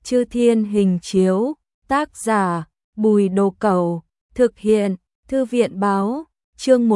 Chư Thiên Hình Chiếu, tác giả Bùi Đồ Cẩu, thực hiện Thư viện Báo, chương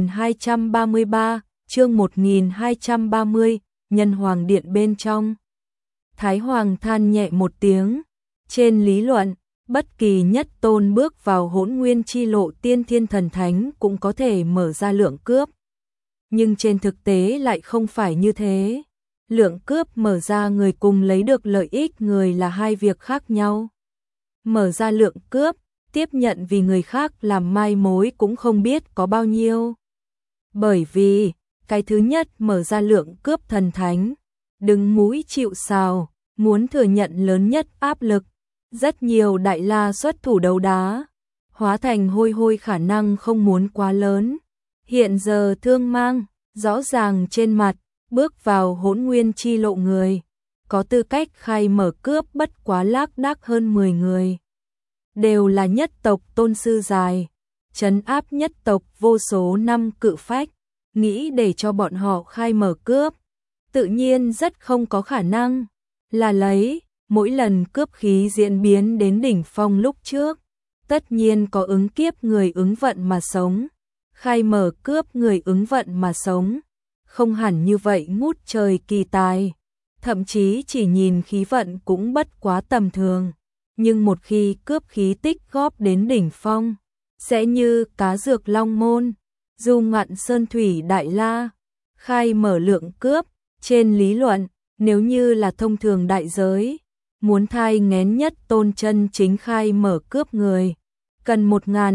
1233, chương 1230, Nhân Hoàng Điện bên trong. Thái Hoàng than nhẹ một tiếng, trên lý luận, bất kỳ nhất tôn bước vào Hỗn Nguyên chi lộ tiên thiên thần thánh cũng có thể mở ra lượng cướp. Nhưng trên thực tế lại không phải như thế. Lượng cướp mở ra người cùng lấy được lợi ích người là hai việc khác nhau. Mở ra lượng cướp, tiếp nhận vì người khác làm mai mối cũng không biết có bao nhiêu. Bởi vì, cái thứ nhất mở ra lượng cướp thần thánh, đứng mũi chịu sào, muốn thừa nhận lớn nhất áp lực. Rất nhiều đại la xuất thủ đấu đá, hóa thành hôi hôi khả năng không muốn quá lớn. Hiện giờ Thương Mang, rõ ràng trên mặt, bước vào Hỗn Nguyên chi lộ người, có tư cách khai mở cướp bất quá lác đác hơn 10 người. Đều là nhất tộc tôn sư dài, trấn áp nhất tộc vô số năm cự phách, nghĩ để cho bọn họ khai mở cướp, tự nhiên rất không có khả năng, là lấy, mỗi lần cướp khí diễn biến đến đỉnh phong lúc trước, tất nhiên có ứng kiếp người ứng vận mà sống, khai mở cướp người ứng vận mà sống, không hẳn như vậy ngút trời kỳ tài, thậm chí chỉ nhìn khí vận cũng bất quá tầm thường. Nhưng một khi cướp khí tích góp đến đỉnh phong, sẽ như cá dược long môn, du ngạn sơn thủy đại la, khai mở lượng cướp. Trên lý luận, nếu như là thông thường đại giới, muốn thai nghén nhất tôn chân chính khai mở cướp người, cần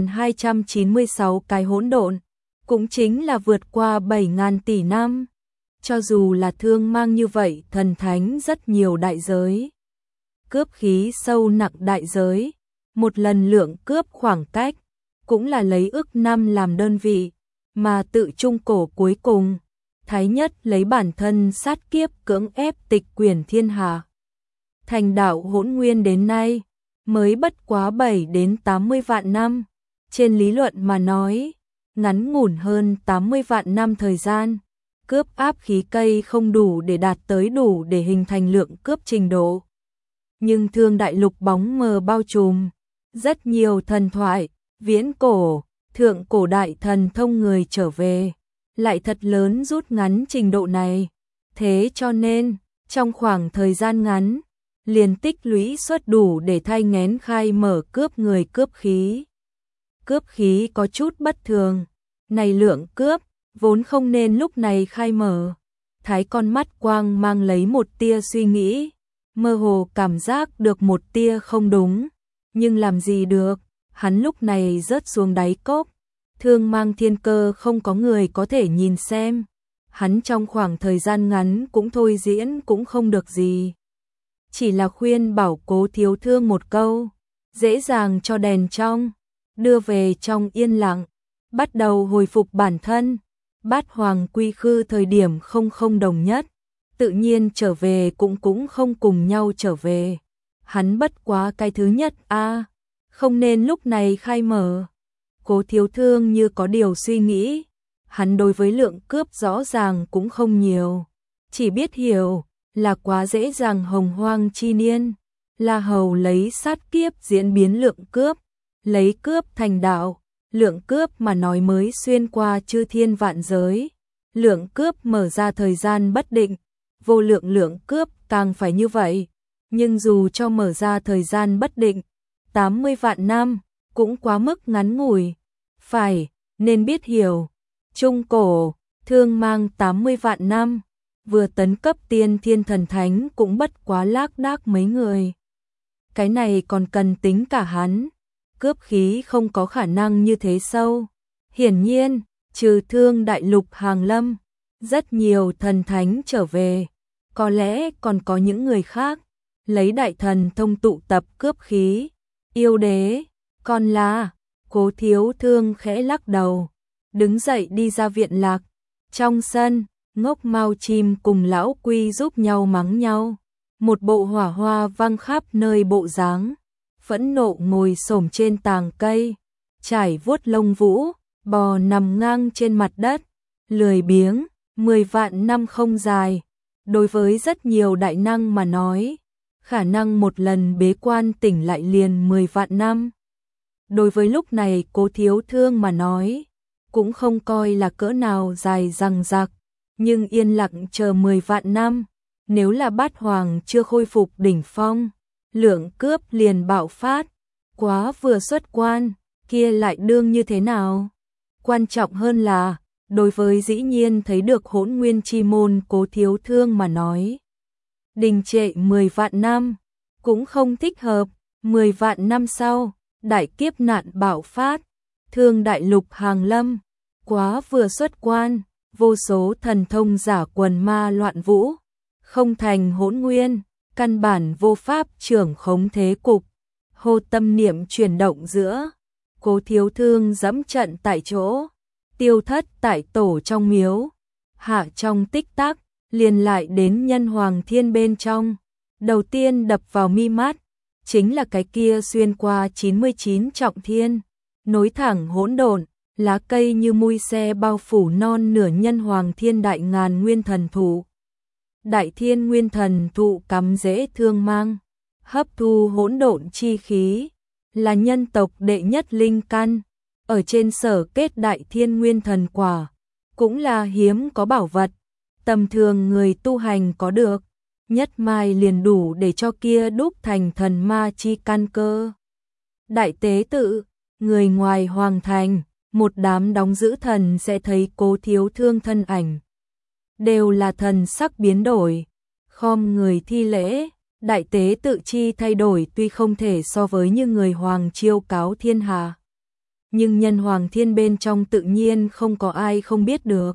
1296 cái hỗn độn, cũng chính là vượt qua 7.000 tỷ năm. Cho dù là Thương Mang như vậy thần thánh rất nhiều đại giới. Cướp khí sâu nặng đại giới, một lần lượng cướp khoảng cách, cũng là lấy ức năm làm đơn vị, mà tự trung cổ cuối cùng, Thái Nhất lấy bản thân sát kiếp cưỡng ép tịch quyển thiên hạ. Thành đạo Hỗn Nguyên đến nay, mới bất quá 7 đến 80 vạn năm, trên lý luận mà nói, ngắn ngủn hơn 80 vạn năm thời gian, cướp áp khí cây không đủ để đạt tới đủ để hình thành lượng cướp trình độ. Nhưng Thương Đại Lục bóng mờ bao trùm, rất nhiều thần thoại, viễn cổ, thượng cổ đại thần thông người trở về, lại thật lớn rút ngắn trình độ này. Thế cho nên, trong khoảng thời gian ngắn, liền tích lũy suất đủ để thai nghén khai mở cướp người cướp khí. Cướp khí có chút bất thường, này lượng cướp, vốn không nên lúc này khai mở. Thái con mắt quang mang lấy một tia suy nghĩ, mơ hồ cảm giác được một tia không đúng, nhưng làm gì được, hắn lúc này rớt xuống đáy cốc, Thương Mang thiên cơ không có người có thể nhìn xem, hắn trong khoảng thời gian ngắn cũng thôi diễn cũng không được gì. Chỉ là khuyên bảo Cố Thiếu Thương một câu, dễ dàng cho đèn trong, đưa về trong yên lặng, bắt đầu hồi phục bản thân, Bát Hoàng quy khư thời điểm không đồng nhất. Tự nhiên trở về cũng không cùng nhau trở về. Hắn bất quá cái thứ nhất không nên lúc này khai mở. Cố Thiếu Thương như có điều suy nghĩ, hắn đối với lượng cướp rõ ràng cũng không nhiều, chỉ biết hiểu là quá dễ dàng hồng hoang chi niên, La Hầu lấy sát kiếp diễn biến lượng cướp, lấy cướp thành đạo, lượng cướp mà nói mới xuyên qua chư thiên vạn giới, lượng cướp mở ra thời gian bất định. Vô lượng lượng cướp càng phải như vậy, nhưng dù cho mở ra thời gian bất định, 80 vạn năm, cũng quá mức ngắn ngủi. Phải, nên biết hiểu, trung cổ, Thương Mang 80 vạn năm, vừa tấn cấp tiên thiên thần thánh cũng bất quá lác đác mấy người. Cái này còn cần tính cả hắn, cướp khí không có khả năng như thế sâu. Hiển nhiên, trừ Thương Đại Lục hàng lâm, rất nhiều thần thánh trở về, có lẽ còn có những người khác, lấy đại thần thông tụ tập cướp khí. Yêu đế, con là, Cố Thiếu Thương khẽ lắc đầu, đứng dậy đi ra viện lạc. Trong sân, Ngốc Mao chim cùng Lão Quy giúp nhau mắng nhau, một bộ hỏa hoa văng khắp nơi bộ dáng, phẫn nộ ngồi xổm trên tàng cây, trải vuốt lông vũ, bò nằm ngang trên mặt đất, lười biếng. 10 vạn năm không dài, đối với rất nhiều đại năng mà nói, khả năng một lần bế quan tỉnh lại liền 10 vạn năm. Đối với lúc này Cố Thiếu Thương mà nói, cũng không coi là cỡ nào dài dằng dặc, nhưng yên lặng chờ 10 vạn năm, nếu là Bát Hoàng chưa khôi phục đỉnh phong, lượng cướp liền bạo phát, quá vừa xuất quan, kia lại đương như thế nào? Quan trọng hơn là, đối với dĩ nhiên thấy được Hỗn Nguyên chi môn Cố Thiếu Thương mà nói, đình trệ 10 vạn năm, cũng không thích hợp, 10 vạn năm sau, đại kiếp nạn bạo phát, Thương đại lục hàng lâm, quá vừa xuất quan, vô số thần thông giả quần ma loạn vũ, không thành hỗn nguyên, căn bản vô pháp trưởng khống thế cục. Hô tâm niệm chuyển động giữa, Cố Thiếu Thương dẫm trận tại chỗ, tiêu thất tại tổ trong miếu, hạ trong tích tắc, liền lại đến Nhân Hoàng Thiên bên trong. Đầu tiên đập vào mi mắt, chính là cái kia xuyên qua 99 trọng thiên, nối thẳng hỗn độn, lá cây như mui xe bao phủ non nửa Nhân Hoàng Thiên đại ngàn nguyên thần thụ. Đại thiên nguyên thần thụ cắm rễ thương mang, hấp thu hỗn độn chi khí, là nhân tộc đệ nhất linh căn, ở trên sở kết đại thiên nguyên thần quả, cũng là hiếm có bảo vật, tầm thường người tu hành có được, nhất mai liền đủ để cho kia đúc thành thần ma chi căn cơ. Đại tế tự, người ngoài hoàng thành, một đám đóng giữ thần sẽ thấy Cố Thiếu Thương thân ảnh, đều là thần sắc biến đổi, khom người thi lễ. Đại tế tự chi thay đổi tuy không thể so với như người hoàng chiêu cáo thiên hạ, nhưng Nhân Hoàng Thiên bên trong tự nhiên không có ai không biết được.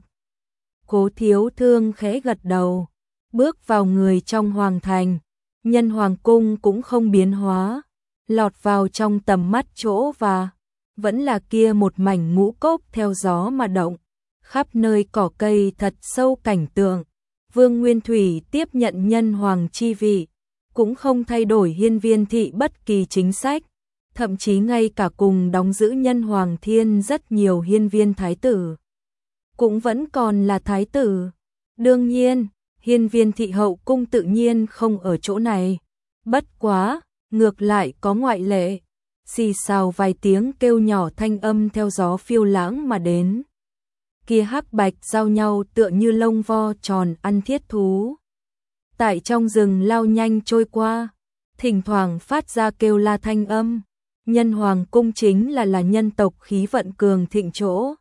Cố Thiếu Thương khẽ gật đầu, bước vào người trong hoàng thành, Nhân Hoàng cung cũng không biến hóa, lọt vào trong tầm mắt chỗ và vẫn là kia một mảnh ngũ cốc theo gió mà động, khắp nơi cỏ cây thật sâu cảnh tượng. Vương Nguyên Thủy tiếp nhận Nhân Hoàng chi vị, cũng không thay đổi Hiên Viên thị bất kỳ chính sách, thậm chí ngay cả cùng đóng giữ Nhân Hoàng Thiên rất nhiều hiên viên thái tử, cũng vẫn còn là thái tử. Đương nhiên, Hiên Viên thị hậu cung tự nhiên không ở chỗ này, bất quá, ngược lại có ngoại lệ. Xì xào vài tiếng kêu nhỏ thanh âm theo gió phiêu lãng mà đến. Kia hắc bạch giao nhau tựa như lông vo tròn ăn thiết thú, tại trong rừng lao nhanh trôi qua, thỉnh thoảng phát ra kêu la thanh âm. Nhân Hoàng cung chính là nhân tộc khí vận cường thịnh chỗ.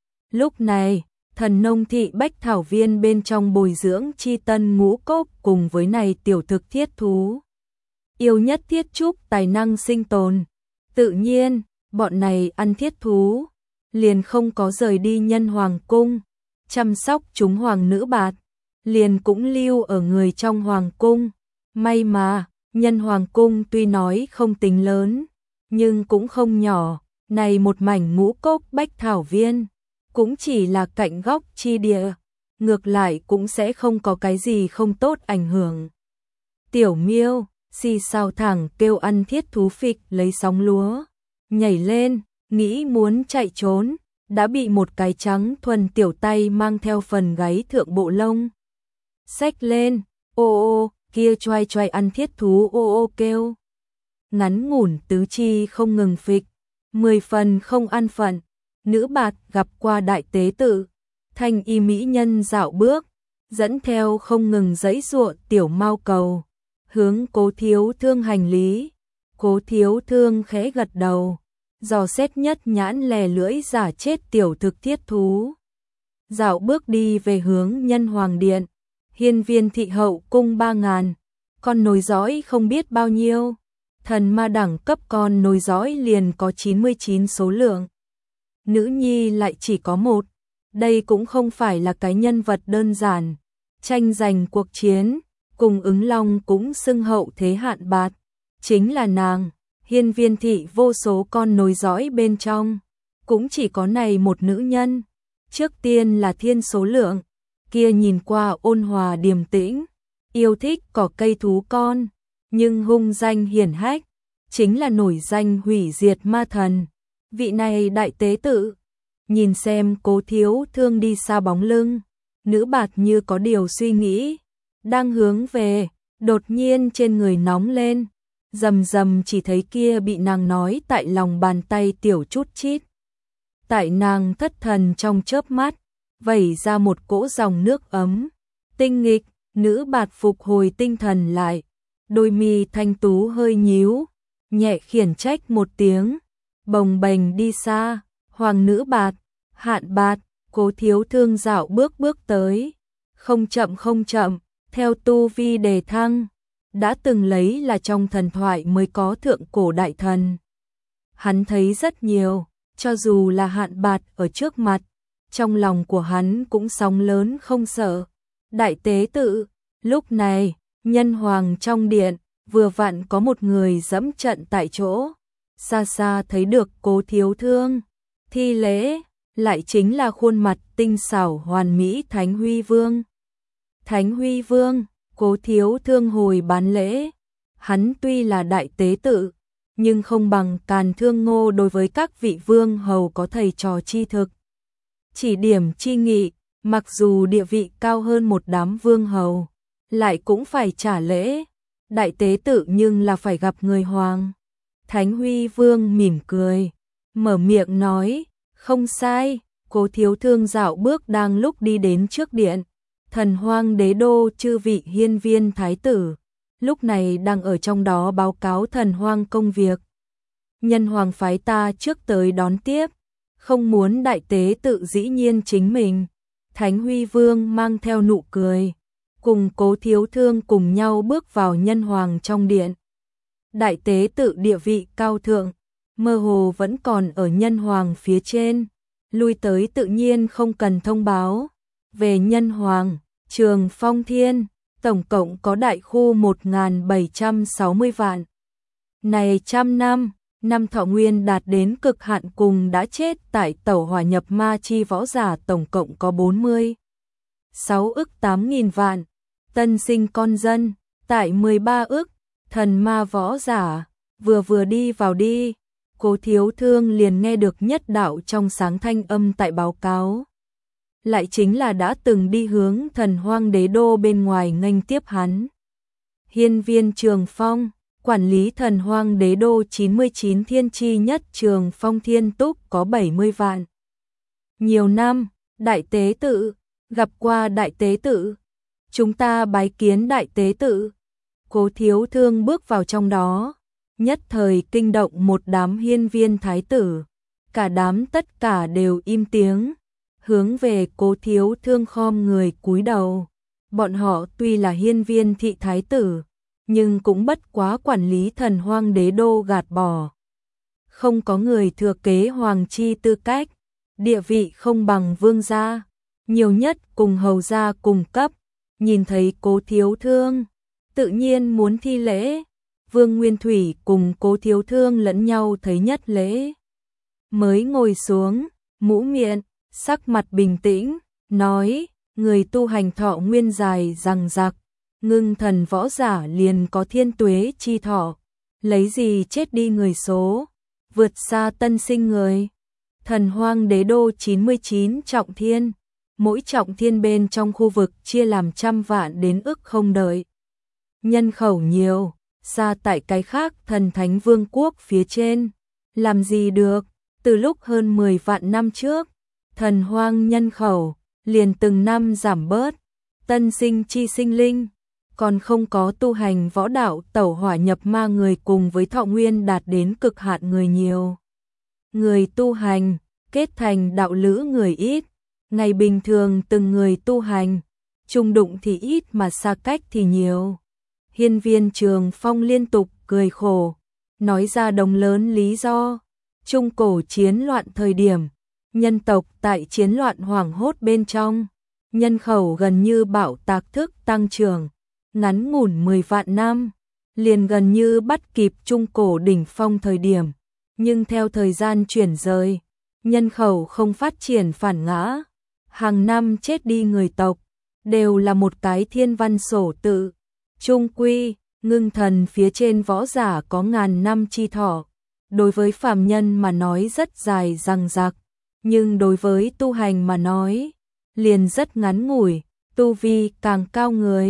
Lúc này, Thần Nông thị Bách Thảo Viên bên trong bồi dưỡng chi tân ngũ cốc cùng với này tiểu thực thiết thú, yêu nhất thiết trúc tài năng sinh tồn. Tự nhiên, bọn này ăn thiết thú, liền không có rời đi Nhân Hoàng cung, chăm sóc chúng hoàng nữ bạt, liền cũng lưu ở người trong hoàng cung. May mà, Nhân Hoàng cung tuy nói không tính lớn, nhưng cũng không nhỏ, này một mảnh ngũ cốc Bách Thảo Viên, cũng chỉ là cạnh góc chi địa, ngược lại cũng sẽ không có cái gì không tốt ảnh hưởng. Tiểu Miêu, xì xào thẳng kêu ăn thiết thú phịch lấy sóng lúa, nhảy lên, nghĩ muốn chạy trốn, đã bị một cái trắng thuần tiểu tay mang theo phần gáy thượng bộ lông xách lên, ô ô, kia choai choai ăn thiết thú ô ô kêu. Ngắn ngủn tứ chi không ngừng phịch, 10 phần không an phận. Nữ bạt gặp qua đại tế tự, thanh y mỹ nhân dạo bước, dẫn theo không ngừng giãy giụa tiểu mao cầu, hướng Cố Thiếu Thương hành lý. Cố Thiếu Thương khẽ gật đầu, dò xét nhất nhãn lè lưỡi giả chết tiểu thực thiết thú, dạo bước đi về hướng Nhân Hoàng điện. Hiên Viên thị hậu cung 3000, con nối dõi không biết bao nhiêu, thần ma đẳng cấp con nối dõi liền có 99 số lượng. Nữ nhi lại chỉ có một, đây cũng không phải là cái nhân vật đơn giản, tranh giành cuộc chiến, cùng ứng long cũng xưng hậu thế hạn bạt, chính là nàng. Hiên Viên thị vô số con nối dõi bên trong, cũng chỉ có này một nữ nhân, trước tiên là thiên số lượng, kia nhìn qua ôn hòa điềm tĩnh, yêu thích cỏ cây thú con, nhưng hung danh hiển hách, chính là nổi danh hủy diệt ma thần. Vị này đại tế tự, nhìn xem Cố Thiếu Thương đi xa bóng lưng, nữ bạt như có điều suy nghĩ, đang hướng về, Đột nhiên trên người nóng lên, rầm rầm chỉ thấy kia bị nàng nói tại lòng bàn tay tiểu chút chít. Tại nàng thất thần trong chớp mắt, vẩy ra một cỗ dòng nước ấm. Tinh nghịch, nữ bạt phục hồi tinh thần lại, đôi mi thanh tú hơi nhíu, nhẹ khiển trách một tiếng, bồng bềnh đi xa. Hoàng nữ bạt, Hạn bạt, Cố Thiếu Thương dạo bước tới, không chậm, theo tu vi đề thăng, đã từng lấy là trong thần thoại mới có thượng cổ đại thần. Hắn thấy rất nhiều, cho dù là Hạn bạt ở trước mặt, trong lòng của hắn cũng sóng lớn không sợ. Đại tế tự, lúc này, nhân hoàng trong điện, vừa vặn có một người dẫm trận tại chỗ, xa xa thấy được Cố Thiếu Thương, thi lễ, lại chính là khuôn mặt tinh xảo hoàn mỹ Thánh Huy Vương. Thánh Huy Vương, Cố Thiếu Thương hồi bán lễ, hắn tuy là đại tế tự, nhưng không bằng Càn Thương Ngô đối với các vị vương hầu có thầy trò chi thực. Chỉ điểm chi nghị, mặc dù địa vị cao hơn một đám vương hầu, lại cũng phải trả lễ. Đại tế tự nhưng là phải gặp người hoàng. Thánh Huy Vương mỉm cười, mở miệng nói, không sai. Cố Thiếu Thương dạo bước đang lúc đi đến trước điện. Thần Hoang Đế Đô chư vị hiên viên thái tử, lúc này đang ở trong đó báo cáo thần hoang công việc. Nhân hoàng phái ta trước tới đón tiếp, không muốn đại tế tự dĩ nhiên chính mình. Thánh Huy Vương mang theo nụ cười, cùng Cố Thiếu Thương cùng nhau bước vào nhân hoàng trong điện. Đại tế tự địa vị cao thượng, mơ hồ vẫn còn ở nhân hoàng phía trên, lui tới tự nhiên không cần thông báo. Về nhân hoàng, Trường Phong Thiên, tổng cộng có đại khu 1.760 vạn. Này trăm năm thọ nguyên đạt đến cực hạn cùng đã chết tại tẩu hỏa nhập ma chi võ giả tổng cộng có 46 ức 8.000 vạn. Tân sinh con dân, tại 13 ức, thần ma võ giả, vừa đi vào đi. Cố Thiếu Thương liền nghe được nhất đạo trong sáng thanh âm tại báo cáo. Lại chính là đã từng đi hướng thần hoang đế đô bên ngoài nghênh tiếp hắn. Hiên viên Trường Phong, quản lý thần hoang đế đô 99 thiên chi nhất Trường Phong Thiên Túc có 70 vạn. Nhiều năm, đại tế tự, gặp qua đại tế tự. Chúng ta bái kiến đại tế tự. Cố Thiếu Thương bước vào trong đó, nhất thời kinh động một đám hiên viên thái tử. Cả đám tất cả đều im tiếng, hướng về Cố Thiếu Thương khom người cúi đầu. Bọn họ tuy là hiên viên thị thái tử, nhưng cũng bất quá quản lý thần hoang đế đô gạt bỏ. Không có người thừa kế hoàng chi tư cách, địa vị không bằng vương gia, nhiều nhất cùng hầu gia cùng cấp. Nhìn thấy Cố Thiếu Thương, tự nhiên muốn thi lễ. Vương Nguyên Thủy cùng Cố Thiếu Thương lẫn nhau thấy nhất lễ, mới ngồi xuống, mũ miệng, sắc mặt bình tĩnh, nói, người tu hành thọ nguyên dài rằng rạc, ngưng thần võ giả liền có thiên tuế chi thọ, lấy gì chết đi người số, vượt xa tân sinh người. Thần hoang đế đô 99 trọng thiên, mỗi trọng thiên bên trong khu vực chia làm 100 vạn đến ức không đợi. Nhân khẩu nhiều, xa tại cái khác thần thánh vương quốc phía trên, làm gì được. Từ lúc hơn 10 vạn năm trước, thần hoang nhân khẩu liền từng năm giảm bớt, tân sinh chi sinh linh, còn không có tu hành võ đạo tẩu hỏa nhập ma người cùng với thọ nguyên đạt đến cực hạn người nhiều. Người tu hành, kết thành đạo lữ người ít, ngày bình thường từng người tu hành, chung đụng thì ít mà xa cách thì nhiều. Hiên viên Trường Phong liên tục cười khổ, nói ra đồng lớn lý do. Trung cổ chiến loạn thời điểm, nhân tộc tại chiến loạn hoảng hốt bên trong, nhân khẩu gần như bạo tạc thức tăng trưởng, ngắn ngủn 10 vạn năm, liền gần như bắt kịp trung cổ đỉnh phong thời điểm, nhưng theo thời gian chuyển rời, nhân khẩu không phát triển phản ngã, hàng năm chết đi người tộc, đều là một cái thiên văn sổ tự, trung quy, ngưng thần phía trên võ giả có ngàn năm chi thọ. Đối với phàm nhân mà nói rất dài dằng dặc, nhưng đối với tu hành mà nói, liền rất ngắn ngủi, tu vi càng cao người,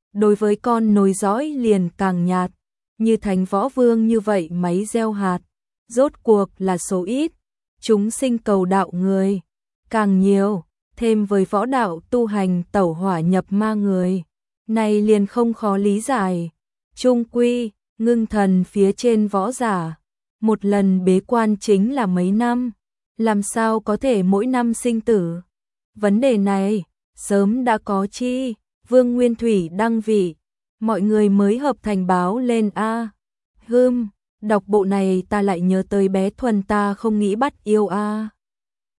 đối với con nối dõi liền càng nhạt, như Thánh Võ Vương như vậy máy gieo hạt, rốt cuộc là số ít, chúng sinh cầu đạo người càng nhiều, thêm với võ đạo tu hành tẩu hỏa nhập ma người, này liền không khó lý giải. Trung quy, ngưng thần phía trên võ giả, một lần bế quan chính là mấy năm, làm sao có thể mỗi năm sinh tử? Vấn đề này, sớm đã có chi, Vương Nguyên Thủy đăng vị, mọi người mới hợp thành báo lên a. Đọc bộ này ta lại nhớ tới bé Thuần ta không nghĩ bắt yêu a.